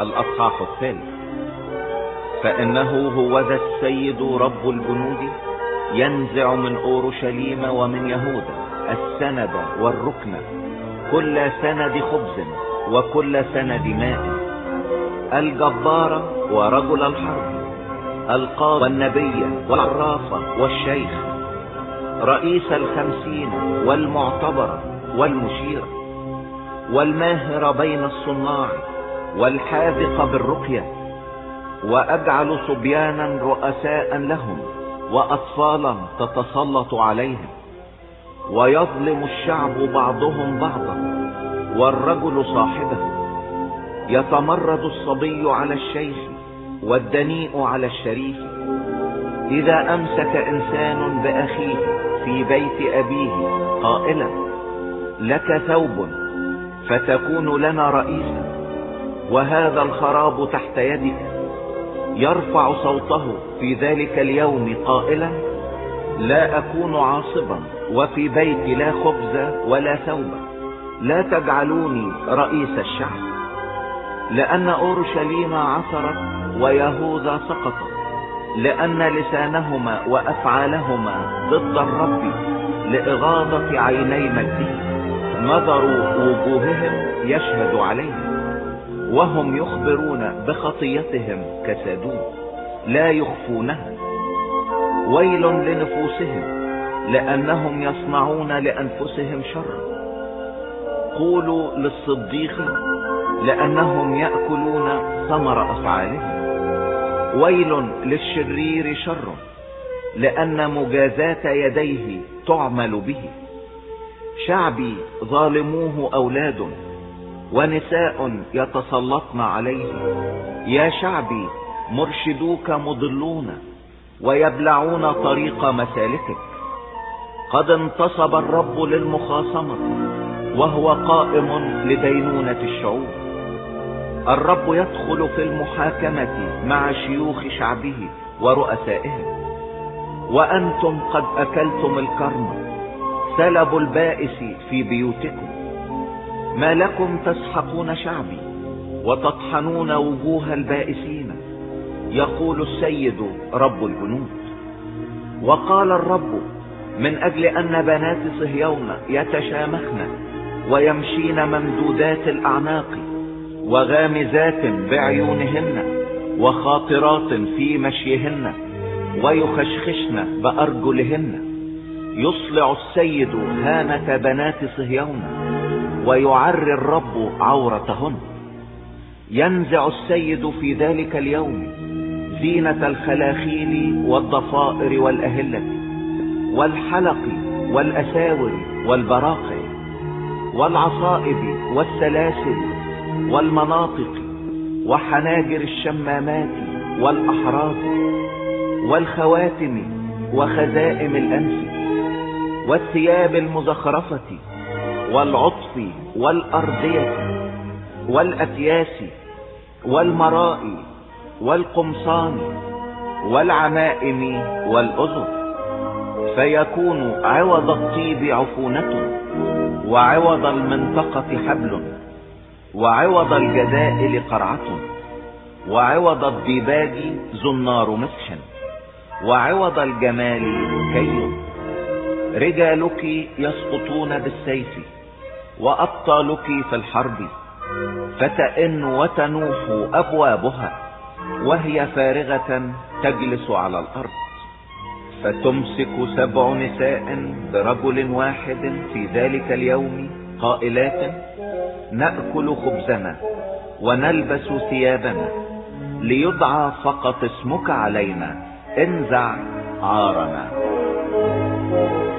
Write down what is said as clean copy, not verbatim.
الأصحاح 3. فإنه هو ذا السيد رب الجنود ينزع من أورشليم ومن يهوذا السند والركن، كل سند خبز وكل سند ماء، الجبار ورجل الحرب، القاضي والنبي والعراف والشيخ، رئيس 50 والمعتبر والمشير، والماهر بين الصناع والحاذق بالرقية، وأجعل صبيانا رؤساء لهم وأطفالا تتسلط عليهم، ويظلم الشعب بعضهم بعضا والرجل صاحبه، يتمرد الصبي على الشيخ والدنيء على الشريف. إذا أمسك إنسان بأخيه في بيت أبيه قائلا لك ثوب فتكون لنا رئيسا وهذا الخراب تحت يدك، يرفع صوته في ذلك اليوم قائلا لا أكون عاصبا وفي بيتي لا خبز ولا ثوب، لا تجعلوني رئيس الشعب. لأن أورشليم عثرت ويهوذا سقطت، لأن لسانهما وأفعالهما ضد الرب لإغاظة عيني مجده، نظر وجوههم يشهد عليهم، وهم يخبرون بخطيتهم كسادون لا يخفونها. ويل لنفوسهم لأنهم يصنعون لأنفسهم شر. قولوا للصديق لأنهم يأكلون ثمر أفعالهم. ويل للشرير شر لأن مجازاة يديه تعمل به. شعبي ظالموه أولاد ونساء يتسلطن عليه. يا شعبي مرشدوك مضلون ويبلعون طريق مسالكك. قد انتصب الرب للمخاصمة وهو قائم لدينونة الشعوب. الرب يدخل في المحاكمة مع شيوخ شعبه ورؤسائهم. وأنتم قد أكلتم الكرم، سلبوا البائس في بيوتكم. ما لكم تسحقون شعبي وتطحنون وجوه البائسين، يقول السيد رب الجنود. وقال الرب من أجل أن بنات صهيون يتشامخن ويمشين ممدودات الأعناق وغامزات بعيونهن وخاطرات في مشيهن ويخشخشن بأرجلهن، يصلع السيد هامة بنات صهيون ويعري الرب عورتهن. ينزع السيد في ذلك اليوم زينة الخلاخيل والضفائر والأهلة والحلق والأساور والبراقع والعصائب والسلاسل والمناطق وحناجر الشمامات والأحراز والخواتم وخزائم الأنف والثياب المزخرفة والعطف والأردية والأكياس والمرائي والقمصان والعمائم والأزر. فيكون عوض الطيب عفونة وعوض المنطقة حبل وعوض الجدائل قرعة وعوض الديباج زنار مسح وعوض الجمال كي. رجالك يسقطون بالسيف وأبطالك في الحرب، فتئن وتنوح أبوابها وهي فارغة تجلس على الأرض. فتمسك 7 نساء برجل واحد في ذلك اليوم قائلات نأكل خبزنا ونلبس ثيابنا، ليدعى فقط اسمك علينا، انزع عارنا.